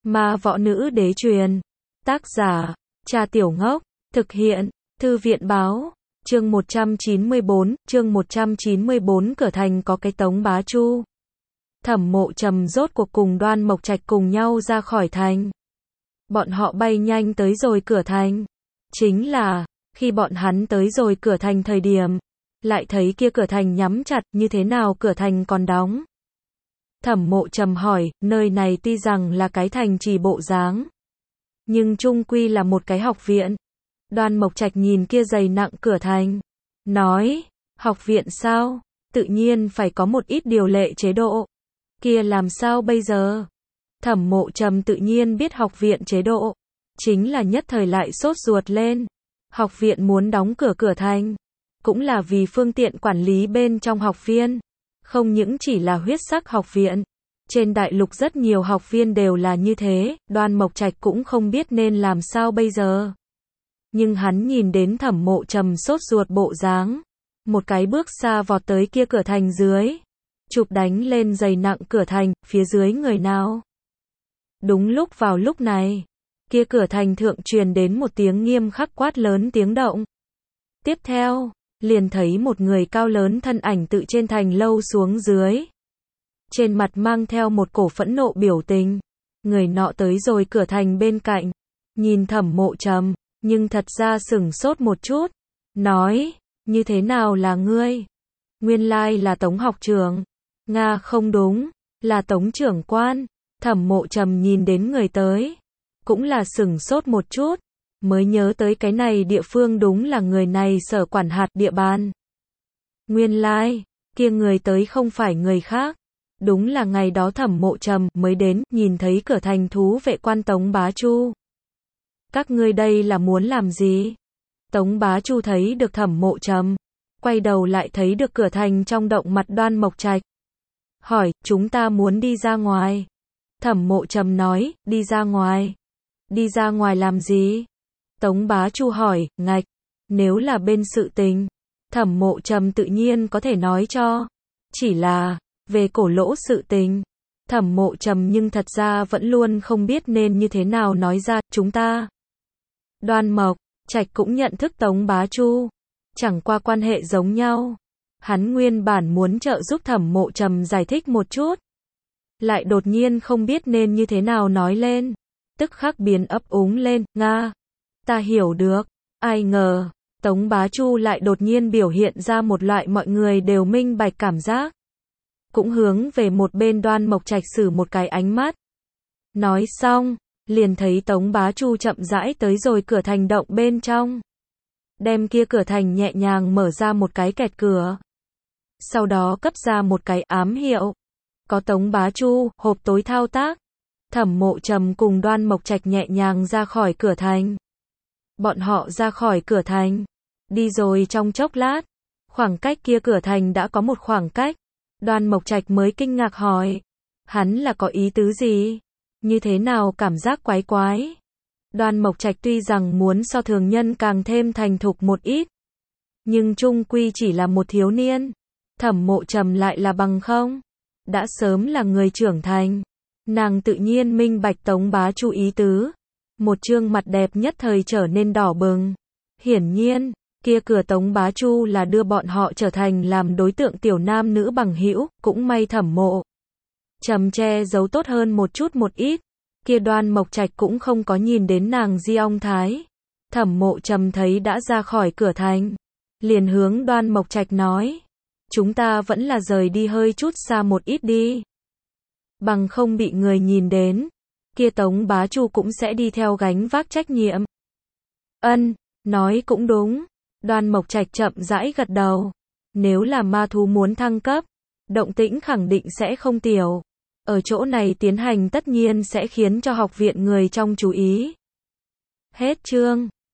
Ma võ nữ đế truyền. Tác giả, Cha Tiểu Ngốc. Thực hiện, Thư viện báo. Chương 194, cửa thành có cái Tống Bá Chu. Thẩm Mộ Trầm rốt cuộc cùng Đoan Mộc Trạch cùng nhau ra khỏi thành. Bọn họ bay nhanh tới rồi cửa thành. Chính là, khi bọn hắn tới rồi cửa thành thời điểm, lại thấy kia cửa thành nhắm chặt, như thế nào cửa thành còn đóng. Thẩm Mộ Trầm hỏi, nơi này tuy rằng là cái thành trì bộ dáng, nhưng chung quy là một cái học viện. Đoan Mộc Trạch nhìn kia dày nặng cửa thành, nói, học viện sao? Tự nhiên phải có một ít điều lệ chế độ. Kia làm sao bây giờ? Thẩm Mộ Trầm tự nhiên biết học viện chế độ, chính là nhất thời lại sốt ruột lên. Học viện muốn đóng cửa thành, cũng là vì phương tiện quản lý bên trong học viên. Không những chỉ là huyết sắc học viện, trên đại lục rất nhiều học viên đều là như thế, Đoan Mộc Trạch cũng không biết nên làm sao bây giờ. Nhưng hắn nhìn đến Thẩm Mộ Trầm sốt ruột bộ dáng, một cái bước xa vọt tới kia cửa thành dưới, chụp đánh lên dày nặng cửa thành, phía dưới người nào? Đúng vào lúc này, kia cửa thành thượng truyền đến một tiếng nghiêm khắc quát lớn tiếng động. Tiếp theo, liền thấy một người cao lớn thân ảnh tự trên thành lâu xuống dưới. Trên mặt mang theo một cổ phẫn nộ biểu tình. Người nọ tới rồi cửa thành bên cạnh, nhìn Thẩm Mộ Trầm, nhưng thật ra sửng sốt một chút, nói, như thế nào là ngươi? Nguyên lai là Tống học trưởng. Nga không đúng, là Tống trưởng quan. Thẩm Mộ Trầm nhìn đến người tới, cũng là sửng sốt một chút, mới nhớ tới cái này địa phương đúng là người này sở quản hạt địa bàn. Nguyên lai, kia người tới không phải người khác, đúng là ngày đó Thẩm Mộ Trầm mới đến, nhìn thấy cửa thành thú vệ quan Tống Bá Chu. Các ngươi đây là muốn làm gì? Tống Bá Chu thấy được Thẩm Mộ Trầm, quay đầu lại thấy được cửa thành trong động mặt Đoan Mộc Trạch. Hỏi, chúng ta muốn đi ra ngoài. Thẩm Mộ Trầm nói, đi ra ngoài. Đi ra ngoài làm gì? Tống Bá Chu hỏi, ngạch, nếu là bên sự tình, Thẩm Mộ Trầm tự nhiên có thể nói cho. Chỉ là, về cổ lỗ sự tình, Thẩm Mộ Trầm nhưng thật ra vẫn luôn không biết nên như thế nào nói ra, chúng ta. Đoan Mộc Trạch cũng nhận thức Tống Bá Chu, chẳng qua quan hệ giống nhau. Hắn nguyên bản muốn trợ giúp Thẩm Mộ Trầm giải thích một chút, lại đột nhiên không biết nên như thế nào nói lên, tức khắc biến ấp úng lên, Nga, ta hiểu được. Ai ngờ, Tống Bá Chu lại đột nhiên biểu hiện ra một loại mọi người đều minh bạch cảm giác. Cũng hướng về một bên Đoan Mộc Trạch sử một cái ánh mắt. Nói xong, liền thấy Tống Bá Chu chậm rãi tới rồi cửa thành động bên trong. Đem kia cửa thành nhẹ nhàng mở ra một cái kẹt cửa. Sau đó cấp ra một cái ám hiệu. Có Tống Bá Chu, hộp tối thao tác. Thẩm Mộ Trầm cùng Đoan Mộc Trạch nhẹ nhàng ra khỏi cửa thành. Bọn họ ra khỏi cửa thành, đi rồi trong chốc lát, khoảng cách kia cửa thành đã có một khoảng cách. Đoan Mộc Trạch mới kinh ngạc hỏi, hắn là có ý tứ gì? Như thế nào cảm giác quái quái? Đoan Mộc Trạch tuy rằng muốn so thường nhân càng thêm thành thục một ít, nhưng chung quy chỉ là một thiếu niên. Thẩm Mộ Trầm lại là bằng không, đã sớm là người trưởng thành. Nàng tự nhiên minh bạch Tống Bá Chu ý tứ. Một trương mặt đẹp nhất thời trở nên đỏ bừng. Hiển nhiên, kia cửa Tống Bá Chu là đưa bọn họ trở thành làm đối tượng tiểu nam nữ bằng hữu, cũng may Thẩm Mộ Trầm che giấu tốt hơn một chút một ít. Kia Đoan Mộc Trạch cũng không có nhìn đến nàng di ong thái. Thẩm Mộ Trầm thấy đã ra khỏi cửa thành, liền hướng Đoan Mộc Trạch nói, chúng ta vẫn là rời đi hơi chút xa một ít đi. Bằng không bị người nhìn đến, kia Tống Bá Chu cũng sẽ đi theo gánh vác trách nhiệm. Ân, nói cũng đúng. Đoan Mộc Trạch chậm rãi gật đầu. Nếu là ma thú muốn thăng cấp, động tĩnh khẳng định sẽ không tiểu. Ở chỗ này tiến hành tất nhiên sẽ khiến cho học viện người trong chú ý. Hết chương.